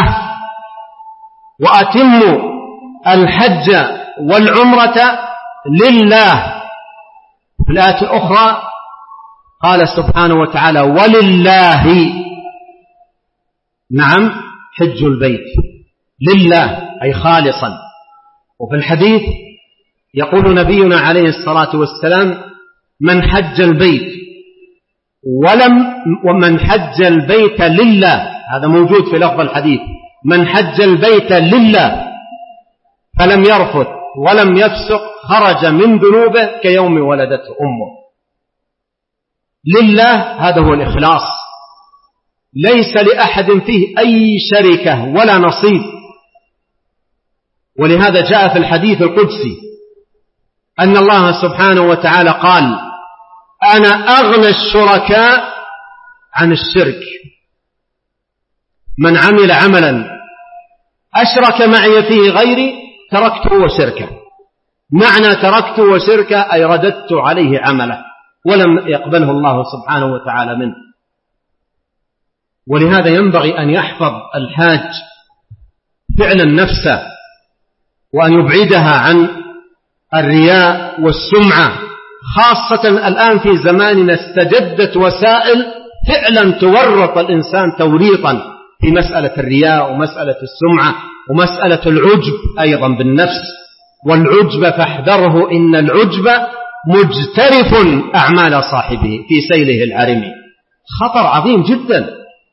وأتموا الحج والعمرة لله. في الآية الأخرى قال سبحانه وتعالى: ولله، نعم، حج البيت لله أي خالصا. وفي الحديث يقول نبينا عليه الصلاة والسلام: من حج البيت ومن حج البيت لله، هذا موجود في لفظ الحديث، من حج البيت لله فلم يرفث ولم يفسق خرج من ذنوبه كيوم ولدته أمه. لله هذا هو الإخلاص، ليس لأحد فيه أي شركة ولا نصيب. ولهذا جاء في الحديث القدسي أن الله سبحانه وتعالى قال: أنا أغنى الشركاء عن الشرك، من عمل عملا أشرك معي فيه غيري تركته وشركه. معنى تركته وشركه أي رددت عليه عمله ولم يقبله الله سبحانه وتعالى منه. ولهذا ينبغي أن يحفظ الحاج فعلا نفسه وأن يبعدها عن الرياء والسمعة، خاصة الآن في زماننا استجدت وسائل فعلا تورط الإنسان توريطا في مسألة الرياء ومسألة السمعة ومسألة العجب أيضا بالنفس. والعجب فاحذره إن العجب مجترف أعمال صاحبه في سيله العرمي، خطر عظيم جدا.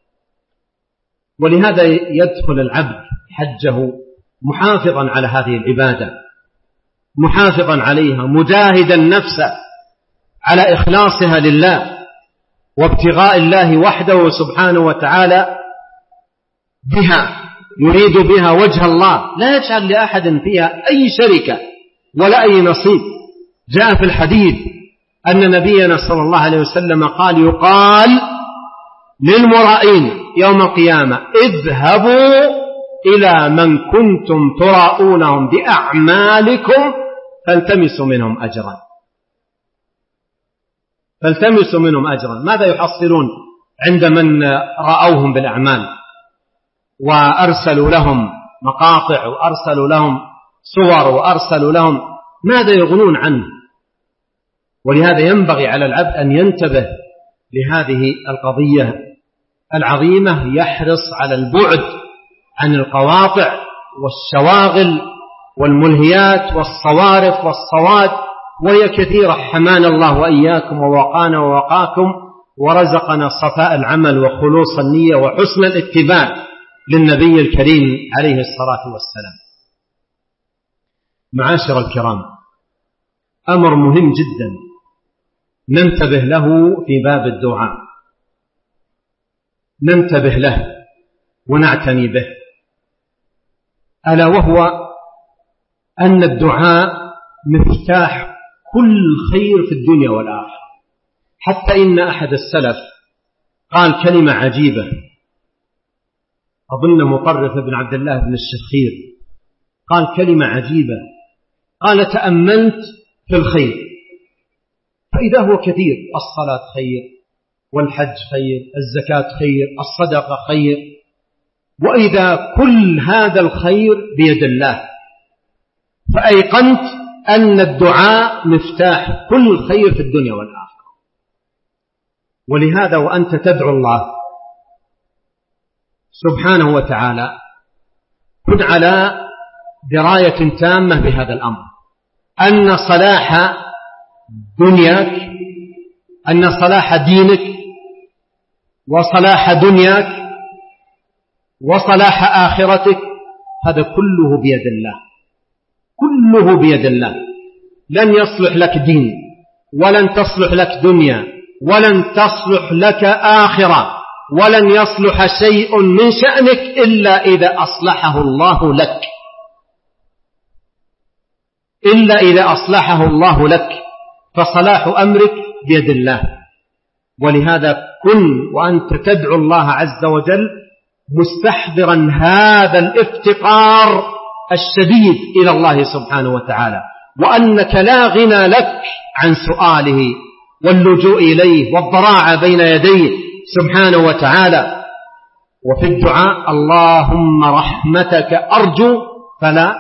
ولهذا يدخل العبد حجه محافظا على هذه العبادة، محافظا عليها، مجاهدا نفسه على إخلاصها لله وابتغاء الله وحده سبحانه وتعالى بها، يريد بها وجه الله، لا يجعل لأحد فيها أي شركة ولا أي نصيب. جاء في الحديث أن نبينا صلى الله عليه وسلم قال: يقال للمرائين يوم القيامة: اذهبوا إلى من كنتم تراؤونهم بأعمالكم فالتمسوا منهم أجرا. فالتمسوا منهم أجرا. ماذا يحصلون عند من رأوهم بالأعمال وأرسلوا لهم مقاطع وأرسلوا لهم صور وأرسلوا لهم؟ ماذا يغنون عنه؟ ولهذا ينبغي على العبد أن ينتبه لهذه القضية العظيمة، يحرص على البعد عن القواطع والشواغل والملهيات والصوارف والصواد، وهي كثيرة. حمانا الله وإياكم ووقانا ووقاكم ورزقنا صفاء العمل وخلوص النية وحسن الاتباع للنبي الكريم عليه الصلاة والسلام. معاشر الكرام، أمر مهم جدا ننتبه له في باب الدعاء، ننتبه له ونعتني به، ألا وهو أن الدعاء مفتاح كل خير في الدنيا والآخرة. حتى إن أحد السلف قال كلمة عجيبة، أظن مطرف بن عبد الله بن الشخير قال كلمة عجيبة، قال تأملت في الخير فإذا هو كثير، الصلاة خير، والحج خير، الزكاة خير، الصدقة خير، وإذا كل هذا الخير بيد الله، فأيقنت أن الدعاء مفتاح كل خير في الدنيا والآخرة. ولهذا وأنت تدعو الله سبحانه وتعالى كن على دراية تامة بهذا الأمر، أن صلاح دنياك، أن صلاح دينك وصلاح دنياك وصلاح آخرتك هذا كله بيد الله، كله بيد الله. لن يصلح لك دين ولن تصلح لك دنيا ولن تصلح لك آخرة ولن يصلح شيء من شأنك إلا إذا أصلحه الله لك، إلا إذا أصلحه الله لك، فصلاح أمرك بيد الله. ولهذا كن وأنت تدعو الله عز وجل مستحضرا هذا الافتقار الشديد إلى الله سبحانه وتعالى، وأنك لا غنى لك عن سؤاله واللجوء إليه والضراعة بين يديه سبحانه وتعالى. وفي الدعاء اللهم رحمتك أرجو فلا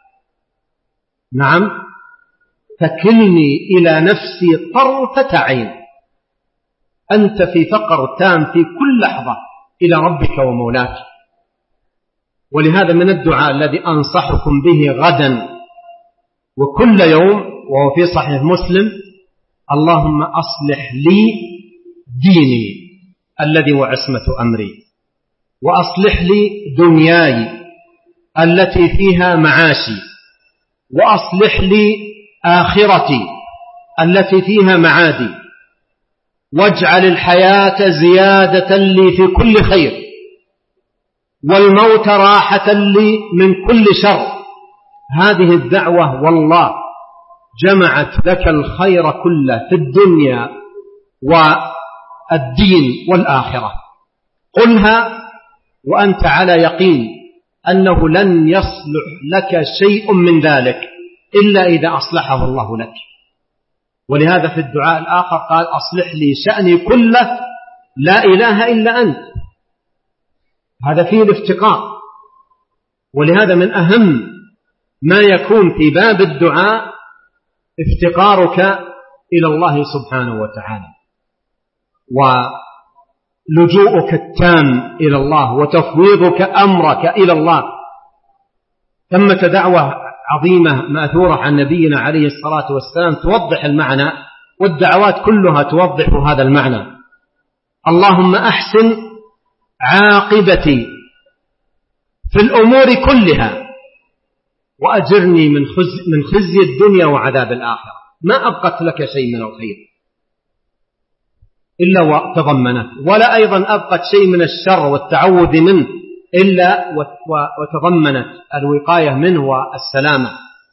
تكلني إلى نفسي طرفة عين. أنت في فقر تام في كل لحظة إلى ربك ومولاك. ولهذا من الدعاء الذي أنصحكم به غدا وكل يوم وهو في صحيح مسلم: اللهم أصلح لي ديني الذي هو عصمة أمري، وأصلح لي دنياي التي فيها معاشي، وأصلح لي آخرتي التي فيها معادي، واجعل الحياة زيادة لي في كل خير، والموت راحة لي من كل شر. هذه الدعوة والله جمعت لك الخير كله في الدنيا والدين والآخرة. قلها وأنت على يقين أنه لن يصلح لك شيء من ذلك إلا إذا أصلحه الله لك. ولهذا في الدعاء الآخر قال: أصلح لي شأني كله لا إله إلا أنت. هذا فيه الافتقار. ولهذا من أهم ما يكون في باب الدعاء افتقارك إلى الله سبحانه وتعالى، ولجوءك التام إلى الله، وتفويضك أمرك إلى الله. ثمة دعوة عظيمة مأثورة عن نبينا عليه الصلاة والسلام توضح المعنى، والدعوات كلها توضح هذا المعنى: اللهم أحسن عاقبتي في الأمور كلها وأجرني من خزي الدنيا وعذاب الآخرة. ما أبقت لك شيء من الخير إلا وتضمنت، ولا أيضا أبقت شيء من الشر والتعوذ منه إلا وتضمنت الوقاية منه والسلامة.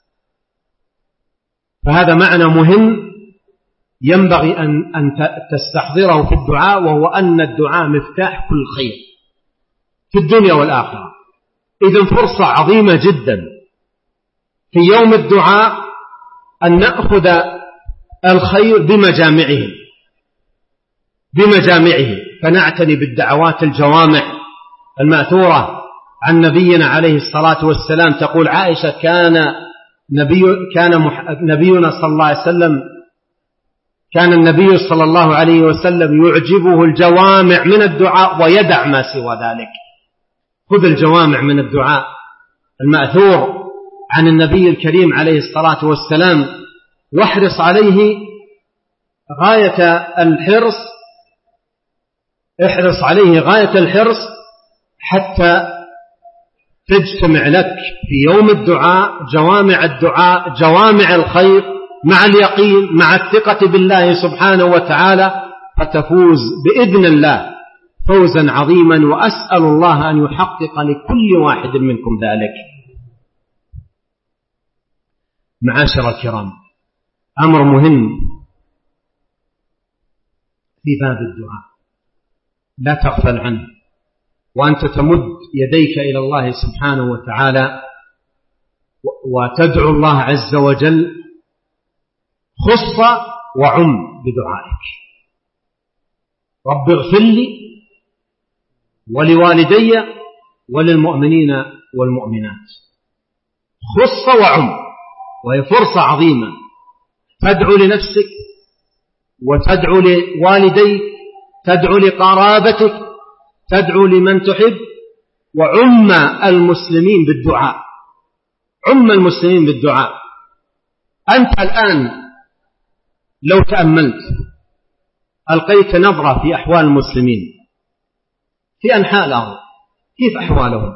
فهذا معنى مهم ينبغي أن تستحضره في الدعاء، وهو أن الدعاء مفتاح كل خير في الدنيا والآخرة. إذن فرصة عظيمة جدا في يوم الدعاء أن نأخذ الخير بمجامعه، فنعتني بالدعوات الجوامع المأثورة عن نبينا عليه الصلاة والسلام. تقول عائشة: كان نبينا صلى الله عليه وسلم كان النبي صلى الله عليه وسلم يعجبه الجوامع من الدعاء ويدع ما سوى ذلك. خذ الجوامع من الدعاء المأثور عن النبي الكريم عليه الصلاة والسلام، واحرص عليه غاية الحرص، احرص عليه غاية الحرص حتى تجتمع لك في يوم الدعاء جوامع الدعاء، جوامع الخير، مع اليقين، مع الثقة بالله سبحانه وتعالى، فتفوز بإذن الله فوزا عظيما. وأسأل الله أن يحقق لكل واحد منكم ذلك. معاشر الكرام، أمر مهم في باب الدعاء لا تغفل عنه، وأنت تمد يديك إلى الله سبحانه وتعالى وتدعو الله عز وجل، خص وعم بدعائك. رب اغفر لي ولوالدي وللمؤمنين والمؤمنات، خص وعم، وهي فرصة عظيمة. تدعو لنفسك وتدعو لوالديك، تدعو لقرابتك، تدعو لمن تحب، وعم المسلمين بالدعاء، عم المسلمين بالدعاء. أنت الآن لو تأملت ألقيت نظرة في أحوال المسلمين في أنحاء الأرض، كيف أحوالهم؟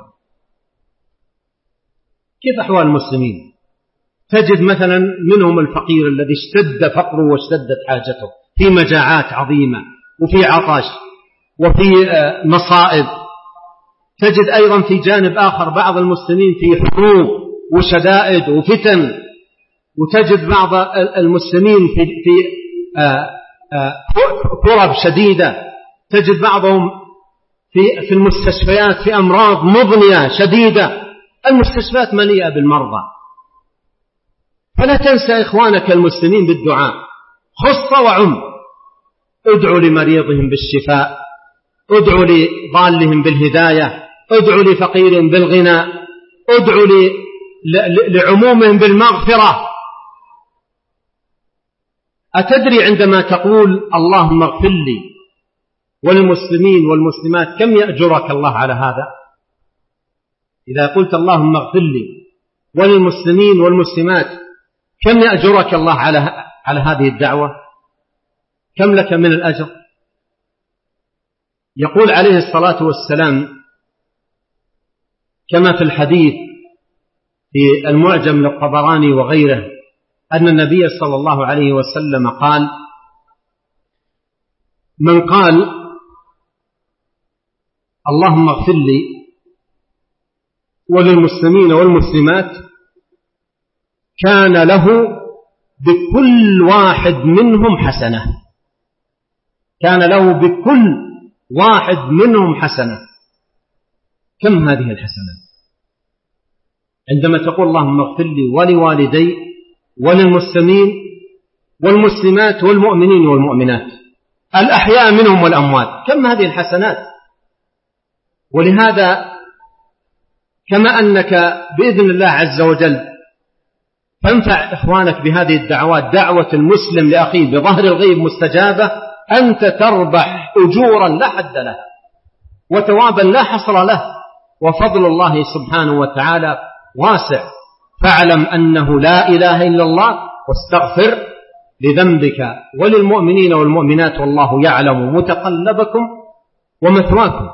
كيف أحوال المسلمين؟ تجد مثلا منهم الفقير الذي اشتد فقره واشتدت حاجته، في مجاعات عظيمة وفي عطش وفي مصائب. تجد أيضا في جانب آخر بعض المسلمين في حروب وشدائد وفتن، وتجد بعض المسلمين في كرب شديدة، تجد بعضهم في المستشفيات في أمراض مضنية شديدة، المستشفيات مليئة بالمرضى. فلا تنسى إخوانك المسلمين بالدعاء، خص وعم. ادعوا لمريضهم بالشفاء، ادعوا لضالهم بالهداية، ادعوا لفقيرهم بالغنى، ادعوا لعمومهم بالمغفرة. أتدري عندما تقول اللهم اغفر لي وللمسلمين والمسلمات كم يأجرك الله على هذا؟ إذا قلت اللهم اغفر لي وللمسلمين والمسلمات كم يأجرك الله على هذه الدعوة؟ كم لك من الأجر؟ يقول عليه الصلاة والسلام كما في الحديث في المعجم للطبراني وغيره أن النبي صلى الله عليه وسلم قال: من قال اللهم اغفر لي وللمسلمين والمسلمات كان له بكل واحد منهم حسنة، كان له بكل واحد منهم حسنة. كم هذه الحسنات؟ عندما تقول اللهم اغفر لي ولوالدي وللمسلمين والمسلمات والمؤمنين والمؤمنات الأحياء منهم والأموات، كم هذه الحسنات؟ ولهذا كما أنك بإذن الله عز وجل تنفع إخوانك بهذه الدعوات، دعوة المسلم لأخيه بظهر الغيب مستجابة، أنت تربح أجورا لا حد لها وثوابا لا حصر له، وفضل الله سبحانه وتعالى واسع. فاعلم أنه لا إله إلا الله واستغفر لذنبك وللمؤمنين والمؤمنات والله يعلم متقلبكم ومثواكم.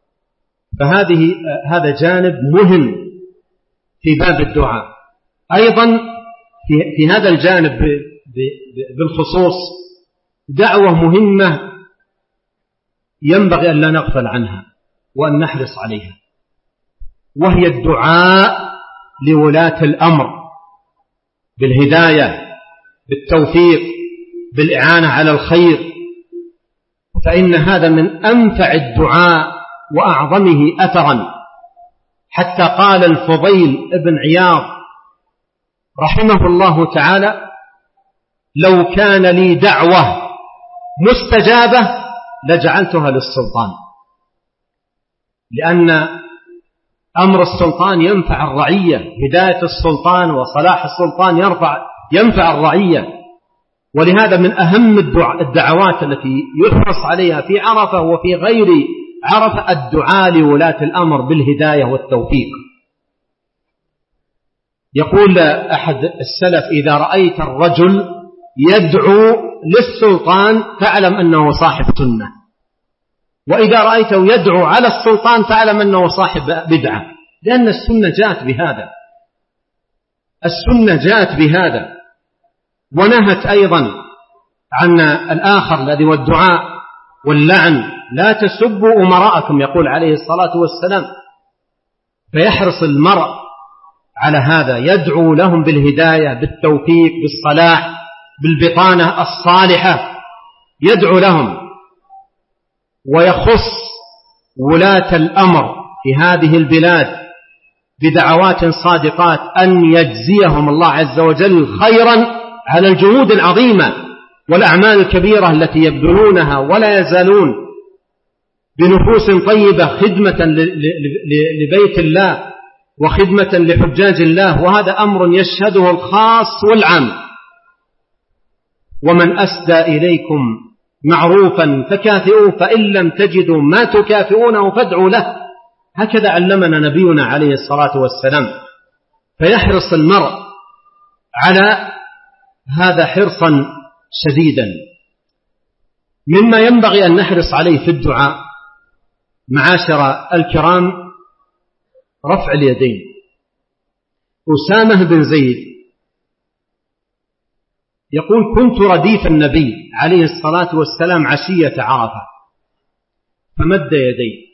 هذا جانب مهم في باب الدعاء. أيضا في هذا الجانب بالخصوص دعوة مهمة ينبغي أن لا نغفل عنها وأن نحرص عليها، وهي الدعاء لولاة الأمر بالهداية، بالتوفيق، بالإعانة على الخير، فإن هذا من أنفع الدعاء وأعظمه أثرا. حتى قال الفضيل ابن عياض رحمه الله تعالى: لو كان لي دعوة مستجابة لجعلتها للسلطان، لأن أمر السلطان ينفع الرعية، هداية السلطان وصلاح السلطان ينفع الرعية. ولهذا من أهم الدعوات التي يحرص عليها في عرفة وفي غير عرفة الدعاء لولاة الأمر بالهداية والتوفيق. يقول أحد السلف: إذا رأيت الرجل يدعو للسلطان فاعلم أنه صاحب سنة، وإذا رأيته يدعو على السلطان فاعلم أنه صاحب بدعة، لأن السنة جاءت بهذا. السنة جاءت بهذا، ونهت أيضا عن الآخر الذي هو الدعاء واللعن: لا تسبوا أمراءكم، يقول عليه الصلاة والسلام. فيحرص المرء على هذا، يدعو لهم بالهداية، بالتوفيق، بالصلاح، بالبطانة الصالحة، يدعو لهم. ويخص ولاة الأمر في هذه البلاد بدعوات صادقات أن يجزيهم الله عز وجل خيرا على الجهود العظيمة والأعمال الكبيرة التي يبذلونها ولا يزالون بنفوس طيبة خدمة لبيت الله وخدمة لحجاج الله، وهذا أمر يشهده الخاص والعام. ومن أسدى إليكم معروفا فكافئوه، فإن لم تجدوا ما تكافئونه فادعوا له. هكذا علمنا نبينا عليه الصلاة والسلام. فيحرص المرء على هذا حرصا شديدا. مما ينبغي أن نحرص عليه في الدعاء معاشر الكرام رفع اليدين. أسامة بن زيد يقول: كنت رديف النبي عليه الصلاة والسلام عشية عرفة، فمد يديه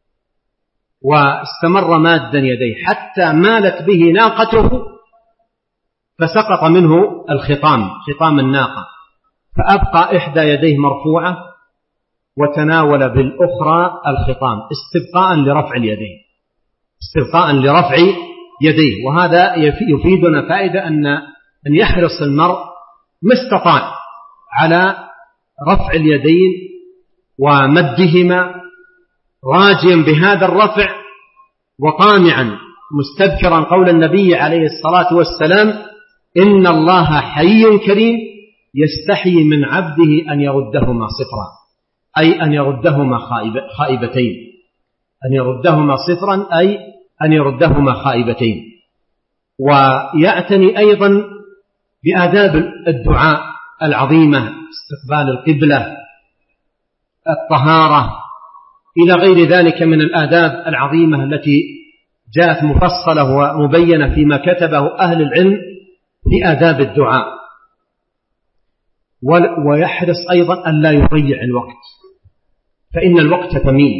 واستمر مادا يديه حتى مالت به ناقته فسقط منه الخطام، خطام الناقة، فأبقى إحدى يديه مرفوعة وتناول بالأخرى الخطام استبقاء لرفع اليدين، استبقاء لرفع يديه. وهذا يفيدنا فائدة أن يحرص المرء ما استطاع على رفع اليدين ومدهما، راجيا بهذا الرفع وطامعا مستذكرا قول النبي عليه الصلاة والسلام: إن الله حي كريم يستحي من عبده أن يردهما صفرا، أي أن يردهما خائبتين، أن يردهما صفرا أي أن يردهما خائبتين. ويعتني أيضا بآداب الدعاء العظيمة: استقبال القبلة، الطهارة، إلى غير ذلك من الآداب العظيمة التي جاءت مفصلة ومبينة فيما كتبه أهل العلم في آداب الدعاء. ويحرص أيضا أن لا يضيع الوقت، فإن الوقت ثمين.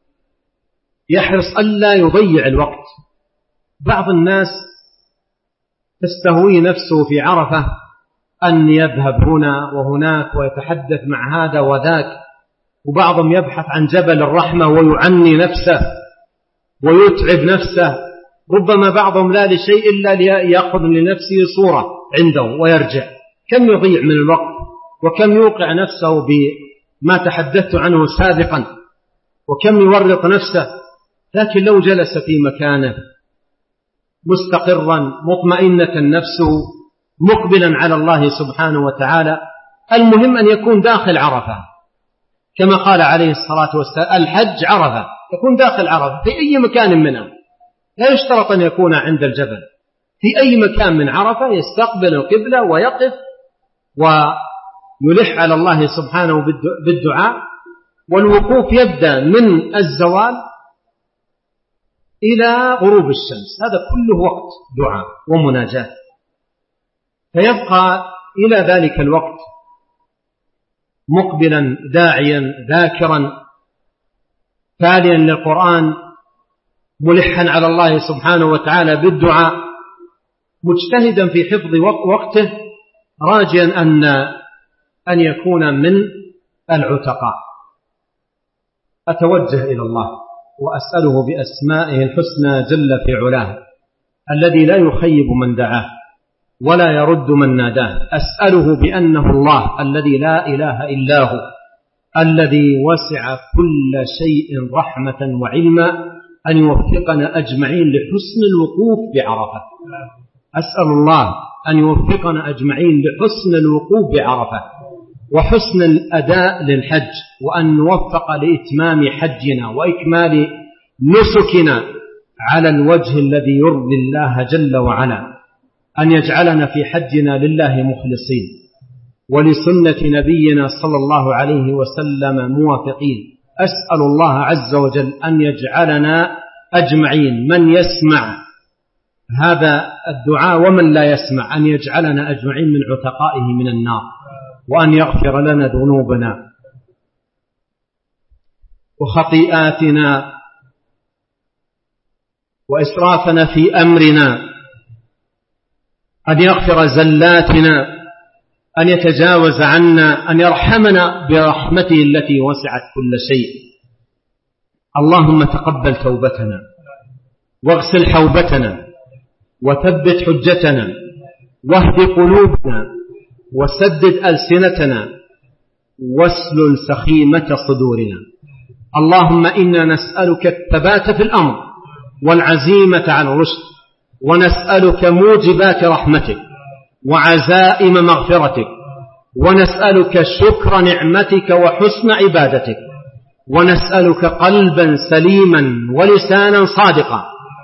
يحرص أن لا يضيع الوقت. بعض الناس تستهوي نفسه في عرفة أن يذهب هنا وهناك ويتحدث مع هذا وذاك، وبعضهم يبحث عن جبل الرحمة ويعني نفسه ويتعب نفسه. ربما بعضهم لا لشيء إلا ليأخذ لنفسه صورة عنده ويرجع. كم يضيع من الوقت وكم يوقع نفسه بما تحدثت عنه سابقا، وكم يورط نفسه. لكن لو جلس في مكانه مستقرا مطمئنة نفسه مقبلا على الله سبحانه وتعالى، المهم أن يكون داخل عرفة، كما قال عليه الصلاة والسلام: الحج عرفة، يكون داخل عرفة في أي مكان منها، لا يشترط أن يكون عند الجبل، في أي مكان من عرفة يستقبل القبلة ويقف ويلح على الله سبحانه بالدعاء. والوقوف يبدأ من الزوال إلى غروب الشمس، هذا كله وقت دعاء ومناجاة. فيبقى إلى ذلك الوقت مقبلا داعيا ذاكرا تاليا للقرآن ملحا على الله سبحانه وتعالى بالدعاء، مجتهدا في حفظ وقته، راجيا أن يكون من العتقاء. أتوجه إلى الله وأسأله بأسمائه الحسنى جل في علاه الذي لا يخيب من دعاه ولا يرد من ناداه. أسأله بأنه الله الذي لا إله إلا هو، الذي وسع كل شيء رحمة وعلما، أن يوفقنا أجمعين لحسن الوقوف بعرفة. أسأل الله أن يوفقنا أجمعين لحسن الوقوف بعرفة، وحسن الأداء للحج، وأن نوفق لإتمام حجنا وإكمال نسكنا على الوجه الذي يرضي الله جل وعلا، أن يجعلنا في حجنا لله مخلصين ولسنة نبينا صلى الله عليه وسلم موافقين. أسأل الله عز وجل أن يجعلنا أجمعين، من يسمع هذا الدعاء ومن لا يسمع، أن يجعلنا أجمعين من عتقائه من النار، وأن يغفر لنا ذنوبنا وخطيئاتنا وإسرافنا في أمرنا، أن يغفر زلاتنا، أن يتجاوز عنا، أن يرحمنا برحمته التي وسعت كل شيء. اللهم تقبل توبتنا واغسل حوبتنا وثبت حجتنا واهد قلوبنا وسدد ألسنتنا واسلل سخيمة صدورنا. اللهم إنا نسألك الثبات في الأمر والعزيمة على الرشد، ونسألك موجبات رحمتك وعزائم مغفرتك، ونسألك شكر نعمتك وحسن عبادتك، ونسألك قلبا سليما ولسانا صادقا،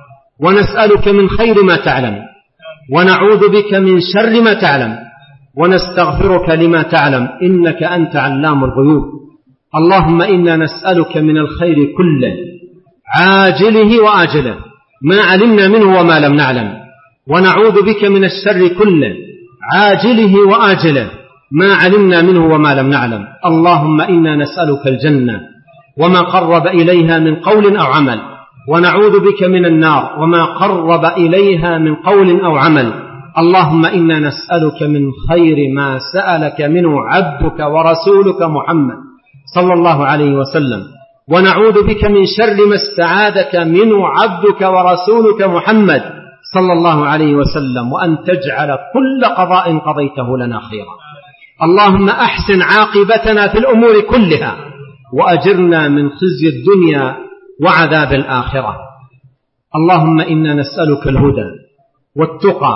ونسألك من خير ما تعلم، ونعوذ بك من شر ما تعلم، ونستغفرك لما تعلم، إنك أنت علام الغيوب. اللهم إنا نسألك من الخير كله عاجله وآجله ما علمنا منه وما لم نعلم، ونعوذ بك من الشر كله عاجله وآجله ما علمنا منه وما لم نعلم. اللهم إنا نسألك الجنة وما قرب إليها من قول أو عمل، ونعوذ بك من النار وما قرب إليها من قول أو عمل. اللهم إنا نسألك من خير ما سألك منه عبدك ورسولك محمد صلى الله عليه وسلم، ونعوذ بك من شر ما استعاذك منه عبدك ورسولك محمد صلى الله عليه وسلم، وأن تجعل كل قضاء قضيته لنا خيرا. اللهم أحسن عاقبتنا في الأمور كلها، وأجرنا من خزي الدنيا وعذاب الآخرة. اللهم إنا نسألك الهدى والتقى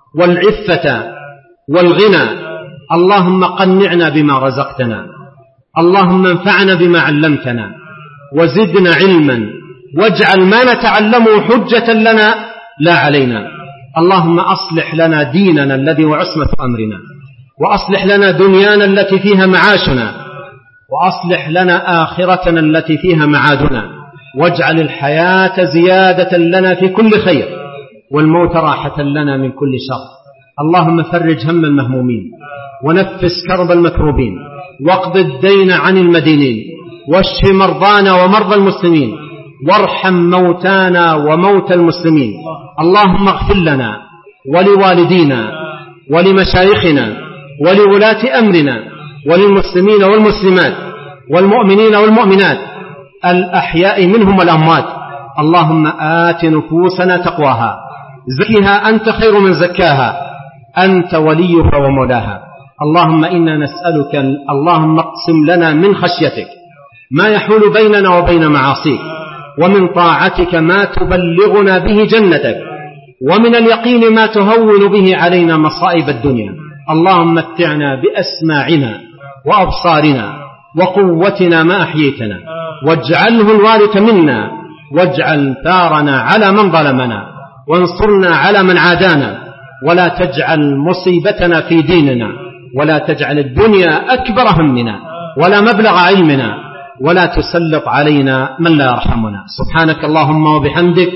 والعفة والغنى. اللهم قنعنا بما رزقتنا، اللهم انفعنا بما علمتنا وزدنا علما، واجعل ما نتعلمه حجة لنا لا علينا. اللهم أصلح لنا ديننا الذي هو عصمة أمرنا، وأصلح لنا دنيانا التي فيها معاشنا، وأصلح لنا آخرتنا التي فيها معادنا، واجعل الحياة زيادة لنا في كل خير، والموت راحة لنا من كل شر. اللهم فرج هم المهمومين، ونفس كرب المكروبين، واقض الدين عن المدينين، واشف مرضانا ومرضى المسلمين، وارحم موتانا وموتى المسلمين. اللهم اغفر لنا ولوالدينا ولمشايخنا ولولاة أمرنا وللمسلمين والمسلمات والمؤمنين والمؤمنات الأحياء منهم والأموات. اللهم آت نفوسنا تقواها، زكها أنت خير من زكاها، أنت وليها ومولاها. اللهم إنا نسألك، اللهم اقسم لنا من خشيتك ما يحول بيننا وبين معاصيك، ومن طاعتك ما تبلغنا به جنتك، ومن اليقين ما تهون به علينا مصائب الدنيا. اللهم متعنا بأسماعنا وأبصارنا وقوتنا ما أحييتنا، واجعله الوارث منا، واجعل ثارنا على من ظلمنا، وانصرنا على من عادانا، ولا تجعل مصيبتنا في ديننا، ولا تجعل الدنيا أكبر همنا ولا مبلغ علمنا، ولا تسلط علينا من لا يرحمنا. سبحانك اللهم وبحمدك،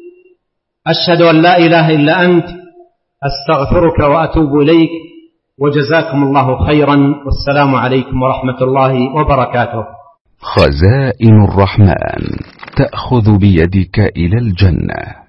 أشهد أن لا إله إلا أنت، أستغفرك وأتوب إليك، وجزاكم الله خيرا، والسلام عليكم ورحمة الله وبركاته. خزائن الرحمن تأخذ بيدك إلى الجنة.